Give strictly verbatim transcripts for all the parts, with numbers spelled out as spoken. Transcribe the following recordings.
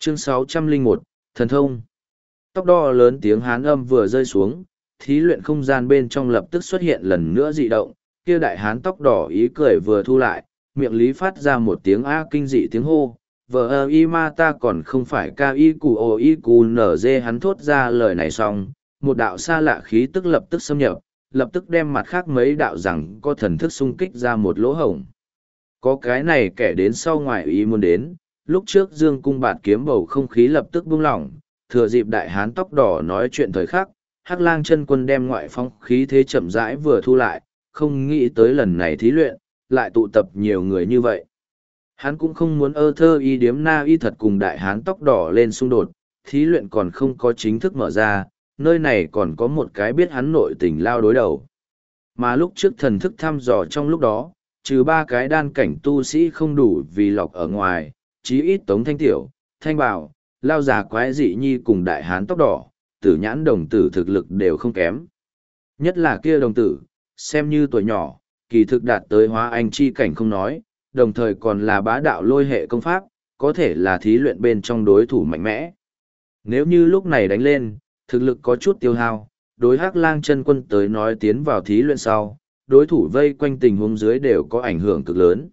Chương sáu trăm lẻ một, Thần Thông. Tóc đo lớn tiếng hán âm vừa rơi xuống, thí luyện không gian bên trong lập tức xuất hiện lần nữa dị động, kia đại hán tóc đỏ ý cười vừa thu lại, miệng lý phát ra một tiếng a kinh dị tiếng hô, vờ ơ y ma ta còn không phải ca y cù ô y cù nở dê. Hắn thốt ra lời này xong, một đạo xa lạ khí tức lập tức xâm nhập, lập tức đem mặt khác mấy đạo rằng có thần thức xung kích ra một lỗ hổng. Có cái này kẻ đến sau ngoài ý muốn đến, lúc trước dương cung bạt kiếm bầu không khí lập tức buông lỏng, thừa dịp đại hán tóc đỏ nói chuyện thời khắc, Hắc Lang chân quân đem ngoại phong khí thế chậm rãi vừa thu lại, không nghĩ tới lần này thí luyện, lại tụ tập nhiều người như vậy. Hắn cũng không muốn ơ thơ y điếm na y thật cùng đại hán tóc đỏ lên xung đột, thí luyện còn không có chính thức mở ra, nơi này còn có một cái biết hắn nội tình lao đối đầu. Mà lúc trước thần thức thăm dò trong lúc đó, trừ ba cái đan cảnh tu sĩ không đủ vì lọc ở ngoài, chí ít Tống Thanh Tiểu, Thanh Bảo, Lao già quái dị nhi cùng đại hán tóc đỏ, tử nhãn đồng tử thực lực đều không kém. Nhất là kia đồng tử, xem như tuổi nhỏ, kỳ thực đạt tới hóa anh chi cảnh không nói, đồng thời còn là bá đạo lôi hệ công pháp, có thể là thí luyện bên trong đối thủ mạnh mẽ. Nếu như lúc này đánh lên, thực lực có chút tiêu hao, đối Hắc Lang chân quân tới nói tiến vào thí luyện sau, đối thủ vây quanh tình huống dưới đều có ảnh hưởng cực lớn.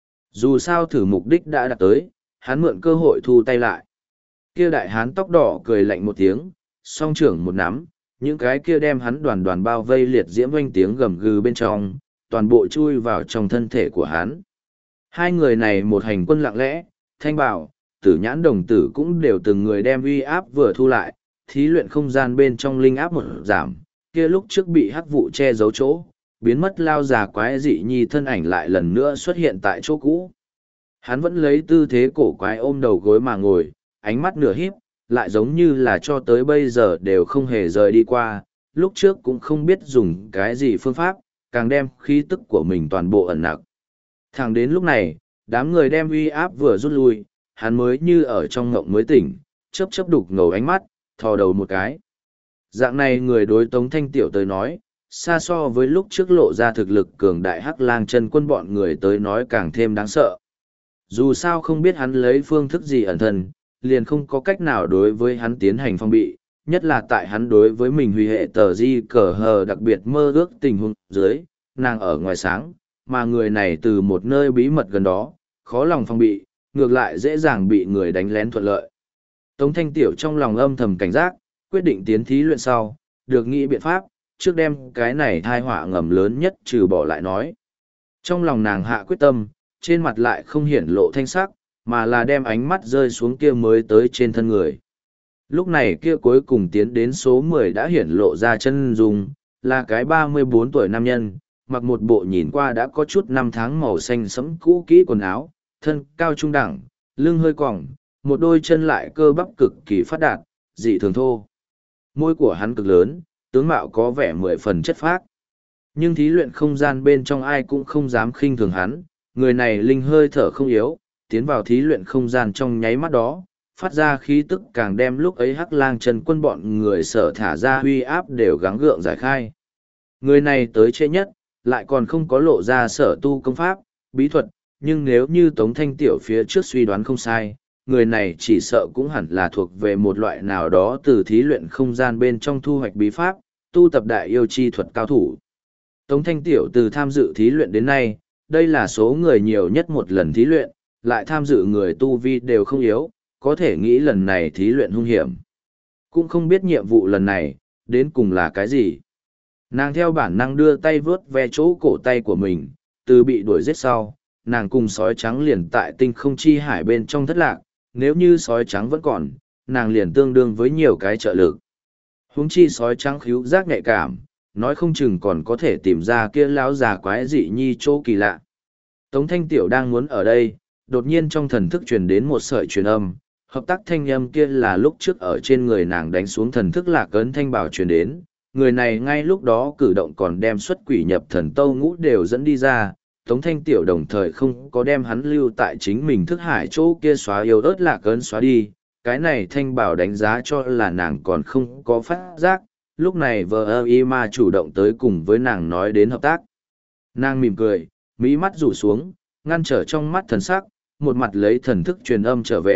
Dù sao thử mục đích đã đạt tới, hắn mượn cơ hội thu tay lại. Kia đại hán tóc đỏ cười lạnh một tiếng, song trưởng một nắm, những cái kia đem hắn đoàn đoàn bao vây liệt diễm oanh tiếng gầm gừ bên trong, toàn bộ chui vào trong thân thể của hắn. Hai người này một hành quân lặng lẽ, Thanh Bảo, Tử Nhãn đồng tử cũng đều từng người đem uy áp vừa thu lại, thí luyện không gian bên trong linh áp một giảm, kia lúc trước bị hắc vụ che giấu chỗ, biến mất lao già quái dị nhi thân ảnh lại lần nữa xuất hiện tại chỗ cũ. Hắn vẫn lấy tư thế cổ quái ôm đầu gối mà ngồi, ánh mắt nửa híp, lại giống như là cho tới bây giờ đều không hề rời đi qua, lúc trước cũng không biết dùng cái gì phương pháp, càng đem khí tức của mình toàn bộ ẩn nặc. Thẳng đến lúc này, đám người đem uy áp vừa rút lui, hắn mới như ở trong ngộng mới tỉnh, chớp chớp đục ngầu ánh mắt, thò đầu một cái. Dạng này người đối Tống Thanh Tiểu tới nói, xa so với lúc trước lộ ra thực lực cường đại Hắc Lang chân quân bọn người tới nói càng thêm đáng sợ. Dù sao không biết hắn lấy phương thức gì ẩn thân, liền không có cách nào đối với hắn tiến hành phong bị, nhất là tại hắn đối với mình huy hệ tờ di cờ hờ đặc biệt mơ ước tình huống dưới, nàng ở ngoài sáng, mà người này từ một nơi bí mật gần đó, khó lòng phong bị, ngược lại dễ dàng bị người đánh lén thuận lợi. Tống Thanh Tiểu trong lòng âm thầm cảnh giác, quyết định tiến thí luyện sau, được nghĩ biện pháp, trước đem cái này thai họa ngầm lớn nhất trừ bỏ lại nói. Trong lòng nàng hạ quyết tâm, trên mặt lại không hiển lộ thanh sắc, mà là đem ánh mắt rơi xuống kia mới tới trên thân người. Lúc này kia cuối cùng tiến đến số mười đã hiển lộ ra chân dung, là cái ba mươi bốn tuổi nam nhân, mặc một bộ nhìn qua đã có chút năm tháng màu xanh sẫm cũ kỹ quần áo, thân cao trung đẳng, lưng hơi còng, một đôi chân lại cơ bắp cực kỳ phát đạt, dị thường thô. Môi của hắn cực lớn, tướng mạo có vẻ mười phần chất phác. Nhưng thí luyện không gian bên trong ai cũng không dám khinh thường hắn, người này linh hơi thở không yếu, tiến vào thí luyện không gian trong nháy mắt đó, phát ra khí tức càng đem lúc ấy Hắc Lang chân quân bọn người sở thả ra huy áp đều gắng gượng giải khai. Người này tới trễ nhất, lại còn không có lộ ra sở tu công pháp, bí thuật, nhưng nếu như Tống Thanh Tiểu phía trước suy đoán không sai, người này chỉ sợ cũng hẳn là thuộc về một loại nào đó từ thí luyện không gian bên trong thu hoạch bí pháp, tu tập đại yêu chi thuật cao thủ. Tống Thanh Tiểu từ tham dự thí luyện đến nay, đây là số người nhiều nhất một lần thí luyện, lại tham dự người tu vi đều không yếu, có thể nghĩ lần này thí luyện hung hiểm. Cũng không biết nhiệm vụ lần này, đến cùng là cái gì. Nàng theo bản năng đưa tay vướt ve chỗ cổ tay của mình, từ bị đuổi giết sau, nàng cùng sói trắng liền tại tinh không chi hải bên trong thất lạc, nếu như sói trắng vẫn còn, nàng liền tương đương với nhiều cái trợ lực. Huống chi sói trắng khíu giác nhạy cảm, nói không chừng còn có thể tìm ra kia lão già quái dị nhi chỗ kỳ lạ. Tống Thanh Tiểu đang muốn ở đây, đột nhiên trong thần thức truyền đến một sợi truyền âm, hợp tác thanh âm kia là lúc trước ở trên người nàng đánh xuống thần thức lạc ấn Thanh Bảo truyền đến, người này ngay lúc đó cử động còn đem xuất quỷ nhập thần tâu ngũ đều dẫn đi ra, Tống Thanh Tiểu đồng thời không có đem hắn lưu tại chính mình thức hải chỗ kia xóa yêu ớt lạc ấn xóa đi, cái này Thanh Bảo đánh giá cho là nàng còn không có phát giác, lúc này vợ ơ y ma chủ động tới cùng với nàng nói đến hợp tác. Nàng mỉm cười, mỹ mắt rủ xuống, ngăn trở trong mắt thần sắc, một mặt lấy thần thức truyền âm trở về,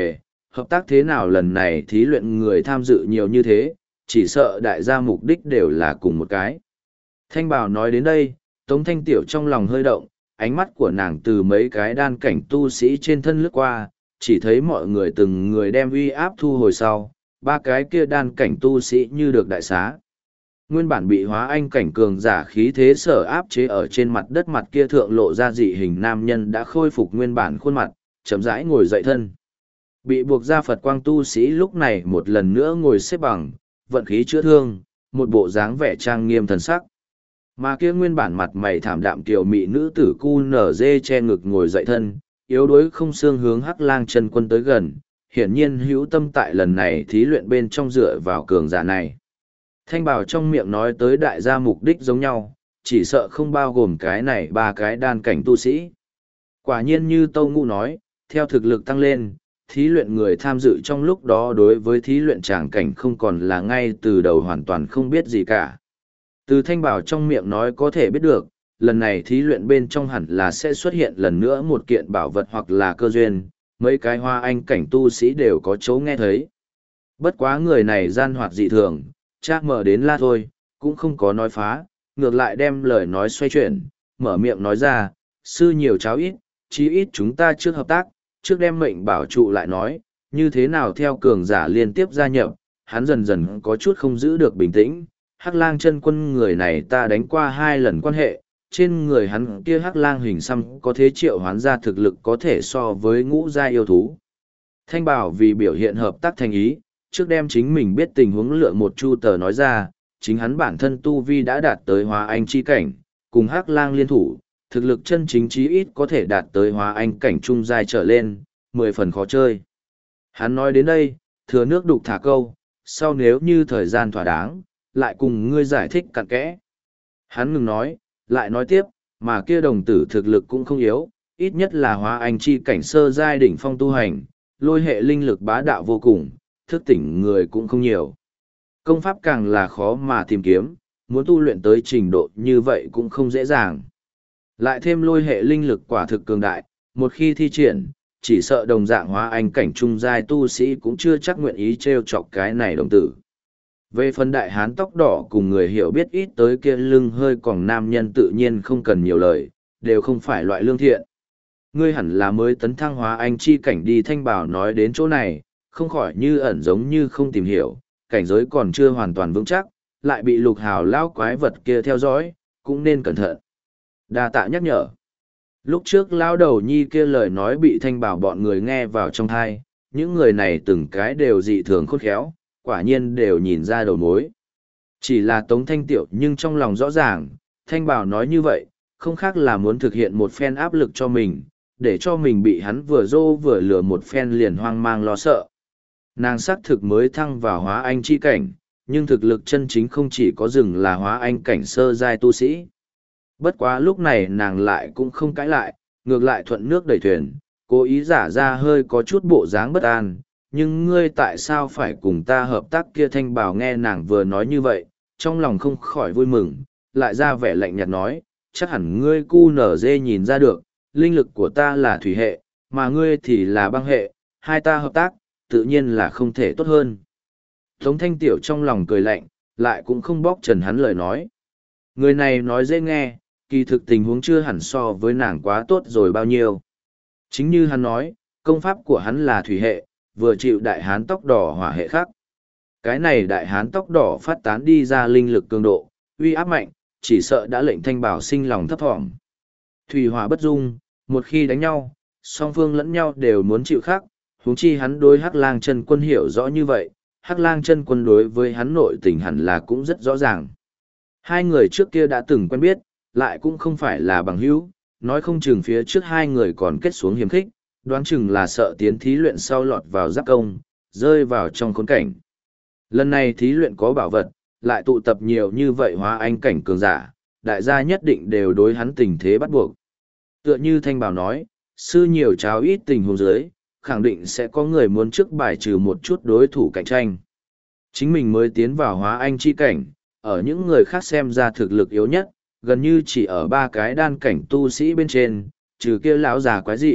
hợp tác thế nào lần này thí luyện người tham dự nhiều như thế, chỉ sợ đại gia mục đích đều là cùng một cái. Thanh Bảo nói đến đây, Tống Thanh Tiểu trong lòng hơi động, ánh mắt của nàng từ mấy cái đan cảnh tu sĩ trên thân lướt qua, chỉ thấy mọi người từng người đem uy áp thu hồi sau, ba cái kia đan cảnh tu sĩ như được đại xá. Nguyên bản bị hóa anh cảnh cường giả khí thế sở áp chế ở trên mặt đất mặt kia thượng lộ ra dị hình nam nhân đã khôi phục nguyên bản khuôn mặt, chậm rãi ngồi dậy thân. Bị buộc ra Phật quang tu sĩ lúc này một lần nữa ngồi xếp bằng, vận khí chữa thương, một bộ dáng vẻ trang nghiêm thần sắc. Mà kia nguyên bản mặt mày thảm đạm kiều mị nữ tử cu nở dê che ngực ngồi dậy thân, yếu đuối không xương hướng Hắc Lang chân quân tới gần, hiển nhiên hữu tâm tại lần này thí luyện bên trong dựa vào cường giả này. Thanh Bảo trong miệng nói tới đại gia mục đích giống nhau, chỉ sợ không bao gồm cái này ba cái đan cảnh tu sĩ. Quả nhiên như Tâu Ngũ nói, theo thực lực tăng lên, thí luyện người tham dự trong lúc đó đối với thí luyện tràng cảnh không còn là ngay từ đầu hoàn toàn không biết gì cả. Từ Thanh Bảo trong miệng nói có thể biết được, lần này thí luyện bên trong hẳn là sẽ xuất hiện lần nữa một kiện bảo vật hoặc là cơ duyên, mấy cái hoa anh cảnh tu sĩ đều có chỗ nghe thấy. Bất quá người này gian hoạt dị thường, cha mở đến la thôi, cũng không có nói phá, ngược lại đem lời nói xoay chuyển, mở miệng nói ra, sư nhiều cháu ít, chí ít chúng ta trước hợp tác, trước đem mệnh bảo trụ lại nói, như thế nào theo cường giả liên tiếp gia nhập, hắn dần dần có chút không giữ được bình tĩnh. Hắc Lang chân quân người này ta đánh qua hai lần quan hệ, trên người hắn kia Hắc Lang hình xăm có thế triệu hoán ra thực lực có thể so với ngũ gia yêu thú. Thanh Bảo vì biểu hiện hợp tác thành ý, trước đem chính mình biết tình huống lựa một chu tờ nói ra, chính hắn bản thân tu vi đã đạt tới hóa anh chi cảnh, cùng Hắc Lang liên thủ, thực lực chân chính chí ít có thể đạt tới hóa anh cảnh trung giai trở lên, mười phần khó chơi. Hắn nói đến đây, thừa nước đục thả câu, sau nếu như thời gian thỏa đáng, lại cùng ngươi giải thích cặn kẽ. Hắn ngừng nói, lại nói tiếp, mà kia đồng tử thực lực cũng không yếu, ít nhất là hóa anh chi cảnh sơ giai đỉnh phong tu hành, lôi hệ linh lực bá đạo vô cùng, thức tỉnh người cũng không nhiều. Công pháp càng là khó mà tìm kiếm, muốn tu luyện tới trình độ như vậy cũng không dễ dàng. Lại thêm lôi hệ linh lực quả thực cường đại, một khi thi triển, chỉ sợ đồng dạng hóa anh cảnh trung giai tu sĩ cũng chưa chắc nguyện ý trêu chọc cái này đồng tử. Về phần đại hán tóc đỏ cùng người hiểu biết ít tới kia lưng hơi còn nam nhân tự nhiên không cần nhiều lời, đều không phải loại lương thiện. Ngươi hẳn là mới tấn thăng hóa anh chi cảnh đi. Thanh Bảo nói đến chỗ này, không khỏi như ẩn giống như không tìm hiểu, cảnh giới còn chưa hoàn toàn vững chắc, lại bị lục hào lao quái vật kia theo dõi, cũng nên cẩn thận. Đa tạ nhắc nhở. Lúc trước lao đầu nhi kia lời nói bị Thanh Bảo bọn người nghe vào trong thai, những người này từng cái đều dị thường khôn khéo, quả nhiên đều nhìn ra đầu mối. Chỉ là Tống Thanh Tiểu nhưng trong lòng rõ ràng, Thanh Bảo nói như vậy, không khác là muốn thực hiện một phen áp lực cho mình, để cho mình bị hắn vừa dô vừa lừa một phen liền hoang mang lo sợ. Nàng xác thực mới thăng vào hóa anh chi cảnh, nhưng thực lực chân chính không chỉ có dừng là hóa anh cảnh sơ giai tu sĩ. Bất quá lúc này nàng lại cũng không cãi lại, ngược lại thuận nước đẩy thuyền, cố ý giả ra hơi có chút bộ dáng bất an. Nhưng ngươi tại sao phải cùng ta hợp tác kia? Thanh Bảo nghe nàng vừa nói như vậy, trong lòng không khỏi vui mừng, lại ra vẻ lạnh nhạt nói, chắc hẳn ngươi cu nở dê nhìn ra được, linh lực của ta là thủy hệ, mà ngươi thì là băng hệ, hai ta hợp tác, tự nhiên là không thể tốt hơn. Tống Thanh Tiểu trong lòng cười lạnh, lại cũng không bóc trần hắn lời nói. Người này nói dễ nghe, kỳ thực tình huống chưa hẳn so với nàng quá tốt rồi bao nhiêu. Chính như hắn nói, công pháp của hắn là thủy hệ, vừa chịu đại hán tóc đỏ hỏa hệ khác. Cái này đại hán tóc đỏ phát tán đi ra linh lực cường độ, uy áp mạnh, chỉ sợ đã lệnh Thanh Bảo sinh lòng thấp thỏm. Thủy hỏa bất dung, một khi đánh nhau, song phương lẫn nhau đều muốn chịu khắc, huống chi hắn đối Hắc Lang chân quân hiểu rõ như vậy, Hắc Lang chân quân đối với hắn nội tình hẳn là cũng rất rõ ràng. Hai người trước kia đã từng quen biết, lại cũng không phải là bằng hữu, nói không chừng phía trước hai người còn kết xuống hiềm khích, đoán chừng là sợ tiến thí luyện sau lọt vào giáp công, rơi vào trong khốn cảnh. Lần này thí luyện có bảo vật, lại tụ tập nhiều như vậy hóa anh cảnh cường giả, đại gia nhất định đều đối hắn tình thế bắt buộc. Tựa như Thanh Bảo nói, sư nhiều cháo ít tình huống dưới, khẳng định sẽ có người muốn trước bài trừ một chút đối thủ cạnh tranh. Chính mình mới tiến vào hóa anh chi cảnh, ở những người khác xem ra thực lực yếu nhất, gần như chỉ ở ba cái đan cảnh tu sĩ bên trên, trừ kia lão già quái dị,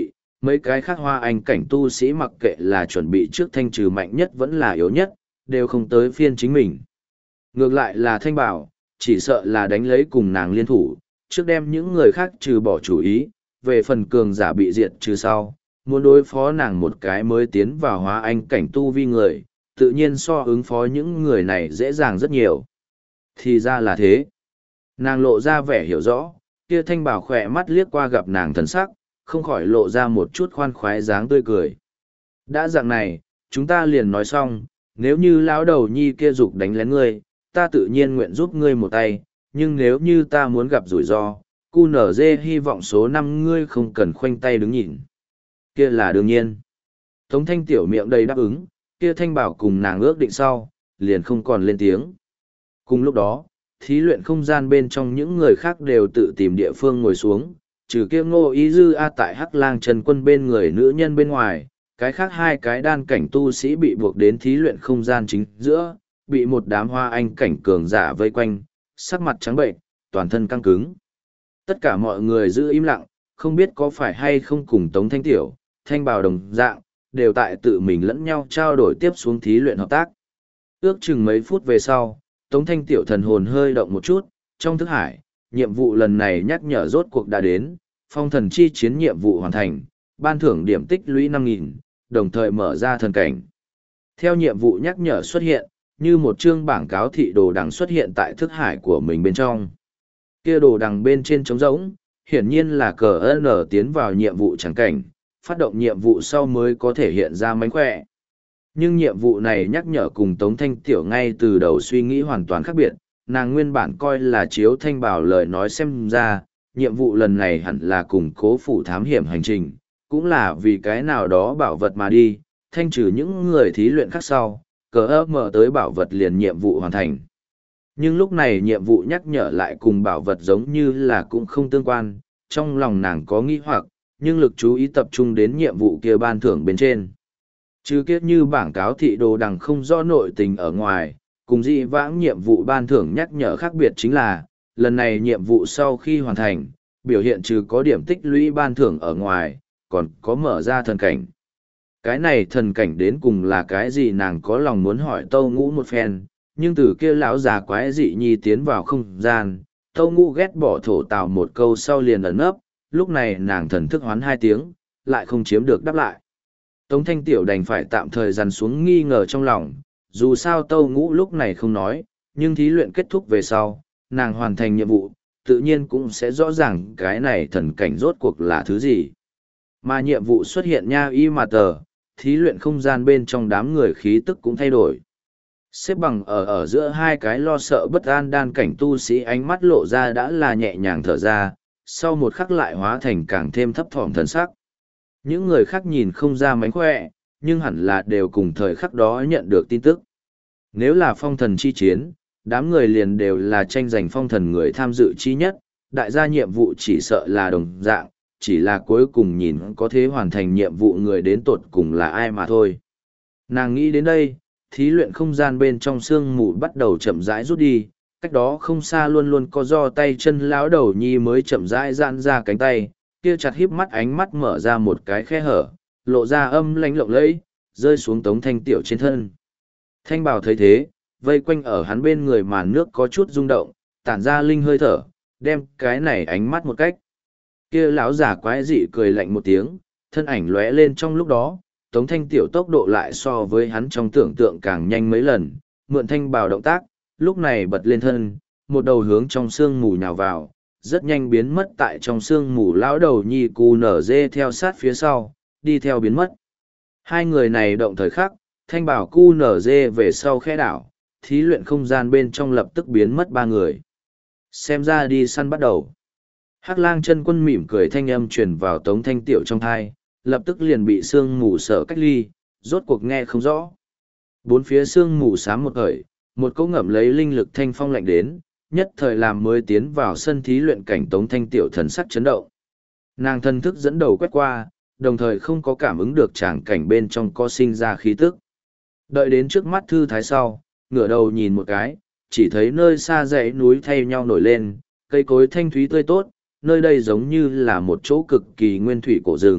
Mấy cái khác hoa anh cảnh tu sĩ mặc kệ là chuẩn bị trước thanh trừ mạnh nhất vẫn là yếu nhất, đều không tới phiên chính mình. Ngược lại là thanh bảo, chỉ sợ là đánh lấy cùng nàng liên thủ, trước đem những người khác trừ bỏ chủ ý, về phần cường giả bị diệt trừ sau, muốn đối phó nàng một cái mới tiến vào hóa anh cảnh tu vi người, tự nhiên so ứng phó những người này dễ dàng rất nhiều. Thì ra là thế. Nàng lộ ra vẻ hiểu rõ, kia thanh bảo khỏe mắt liếc qua gặp nàng thần sắc, không khỏi lộ ra một chút khoan khoái dáng tươi cười. Đã dạng này, chúng ta liền nói xong, nếu như lão đầu nhi kia dục đánh lén ngươi, ta tự nhiên nguyện giúp ngươi một tay, nhưng nếu như ta muốn gặp rủi ro, cu nở dê hy vọng số năm ngươi không cần khoanh tay đứng nhìn. Kia là đương nhiên. Tống thanh tiểu miệng đầy đáp ứng, kia thanh bảo cùng nàng ước định sau, liền không còn lên tiếng. Cùng lúc đó, thí luyện không gian bên trong những người khác đều tự tìm địa phương ngồi xuống, trừ kia ngô ý dư a tại hắc lang trần quân bên người nữ nhân bên ngoài, cái khác hai cái đan cảnh tu sĩ bị buộc đến thí luyện không gian chính giữa, bị một đám hoa anh cảnh cường giả vây quanh, sắc mặt trắng bệnh, toàn thân căng cứng. Tất cả mọi người giữ im lặng, không biết có phải hay không cùng Tống Thanh Tiểu, Thanh Bào đồng dạng, đều tại tự mình lẫn nhau trao đổi tiếp xuống thí luyện hợp tác. Ước chừng mấy phút về sau, Tống Thanh Tiểu thần hồn hơi động một chút, trong thức hải, nhiệm vụ lần này nhắc nhở rốt cuộc đã đến, phong thần chi chiến nhiệm vụ hoàn thành, ban thưởng điểm tích lũy năm nghìn, đồng thời mở ra thần cảnh. Theo nhiệm vụ nhắc nhở xuất hiện, như một chương bảng cáo thị đồ đằng xuất hiện tại thức hải của mình bên trong. Kia đồ đằng bên trên trống rỗng, hiển nhiên là cờ ân tiến vào nhiệm vụ trắng cảnh, phát động nhiệm vụ sau mới có thể hiện ra mánh khỏe. Nhưng nhiệm vụ này nhắc nhở cùng Tống Thanh Tiểu ngay từ đầu suy nghĩ hoàn toàn khác biệt, nàng nguyên bản coi là chiếu Thanh Bảo lời nói xem ra, nhiệm vụ lần này hẳn là cùng cố phủ thám hiểm hành trình, cũng là vì cái nào đó bảo vật mà đi, thanh trừ những người thí luyện khác sau, cờ ơ mở tới bảo vật liền nhiệm vụ hoàn thành. Nhưng lúc này nhiệm vụ nhắc nhở lại cùng bảo vật giống như là cũng không tương quan, trong lòng nàng có nghi hoặc, nhưng lực chú ý tập trung đến nhiệm vụ kia ban thưởng bên trên. Chứ kiếp như bảng cáo thị đồ đằng không rõ nội tình ở ngoài, cùng dị vãng nhiệm vụ ban thưởng nhắc nhở khác biệt chính là, lần này nhiệm vụ sau khi hoàn thành, biểu hiện trừ có điểm tích lũy ban thưởng ở ngoài, còn có mở ra thần cảnh. Cái này thần cảnh đến cùng là cái gì nàng có lòng muốn hỏi Tâu Ngũ một phen, nhưng từ kia lão già quái dị nhi tiến vào không gian, Tâu Ngũ ghét bỏ thổ tào một câu sau liền ẩn ấp, lúc này nàng thần thức hoán hai tiếng, lại không chiếm được đáp lại. Tống Thanh Tiểu đành phải tạm thời dằn xuống nghi ngờ trong lòng, dù sao Tâu Ngũ lúc này không nói, nhưng thí luyện kết thúc về sau, nàng hoàn thành nhiệm vụ, tự nhiên cũng sẽ rõ ràng cái này thần cảnh rốt cuộc là thứ gì. Mà nhiệm vụ xuất hiện nha y mà tờ, thí luyện không gian bên trong đám người khí tức cũng thay đổi. Xếp bằng ở ở giữa hai cái lo sợ bất an đan cảnh tu sĩ ánh mắt lộ ra đã là nhẹ nhàng thở ra, sau một khắc lại hóa thành càng thêm thấp thỏm thần sắc. Những người khác nhìn không ra mánh khỏe, nhưng hẳn là đều cùng thời khắc đó nhận được tin tức. Nếu là phong thần chi chiến, đám người liền đều là tranh giành phong thần người tham dự chi nhất, đại gia nhiệm vụ chỉ sợ là đồng dạng, chỉ là cuối cùng nhìn có thể hoàn thành nhiệm vụ người đến tột cùng là ai mà thôi. Nàng nghĩ đến đây, thí luyện không gian bên trong sương mù bắt đầu chậm rãi rút đi, cách đó không xa luôn luôn có do tay chân lão đầu nhi mới chậm rãi giãn ra cánh tay, kia chặt híp mắt ánh mắt mở ra một cái khe hở, lộ ra âm lánh lộng lẫy, rơi xuống Tống Thanh Tiểu trên thân. Thanh Bảo thấy thế, vây quanh ở hắn bên người màn nước có chút rung động, tản ra linh hơi thở, đem cái này ánh mắt một cách. Kia lão giả quái dị cười lạnh một tiếng, thân ảnh lóe lên trong lúc đó, Tống Thanh Tiểu tốc độ lại so với hắn trong tưởng tượng càng nhanh mấy lần, mượn Thanh Bảo động tác, lúc này bật lên thân, một đầu hướng trong sương mù nhào vào, rất nhanh biến mất tại trong sương mù. Lão đầu nhi cù nở dê theo sát phía sau, đi theo biến mất. Hai người này động thời khắc, Thanh Bảo cu nở dê về sau khe đảo, thí luyện không gian bên trong lập tức biến mất ba người. Xem ra đi săn bắt đầu. Hắc lang chân quân mỉm cười thanh âm truyền vào Tống Thanh Tiểu trong thai, lập tức liền bị sương mù sở cách ly, rốt cuộc nghe không rõ. Bốn phía sương mù xám một khởi, một cỗ ngậm lấy linh lực thanh phong lạnh đến, nhất thời làm mới tiến vào sân thí luyện cảnh Tống Thanh Tiểu thần sắc chấn động. Nàng thân thức dẫn đầu quét qua, đồng thời không có cảm ứng được tràng cảnh bên trong có sinh ra khí tức. Đợi đến trước mắt thư thái sau, ngửa đầu nhìn một cái, chỉ thấy nơi xa dãy núi thay nhau nổi lên, cây cối thanh thúy tươi tốt, nơi đây giống như là một chỗ cực kỳ nguyên thủy cổ rừng,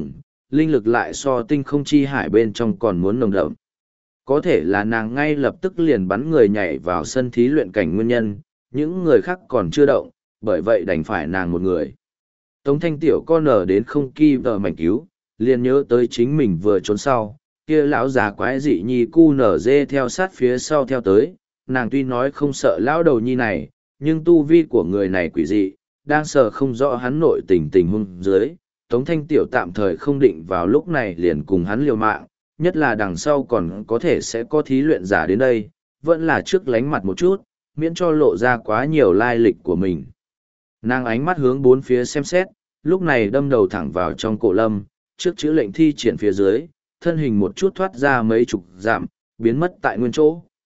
linh lực lại so tinh không chi hải bên trong còn muốn nồng đậm. Có thể là nàng ngay lập tức liền bắn người nhảy vào sân thí luyện cảnh nguyên nhân, những người khác còn chưa động, bởi vậy đành phải nàng một người. Tống thanh tiểu con nở đến không kỳ vợ mảnh cứu, liền nhớ tới chính mình vừa trốn sau, kia lão già quái dị nhi cu nở dê theo sát phía sau theo tới, nàng tuy nói không sợ lão đầu nhi này, nhưng tu vi của người này quỷ dị, đang sợ không rõ hắn nội tình tình huống dưới. Tống thanh tiểu tạm thời không định vào lúc này liền cùng hắn liều mạng, nhất là đằng sau còn có thể sẽ có thí luyện giả đến đây, vẫn là trước lánh mặt một chút, miễn cho lộ ra quá nhiều lai lịch của mình. Nàng ánh mắt hướng bốn phía xem xét, lúc này đâm đầu thẳng vào trong cổ lâm, trước chữ lệnh thi triển phía dưới, thân hình một chút thoát ra mấy chục dặm, biến mất tại nguyên chỗ.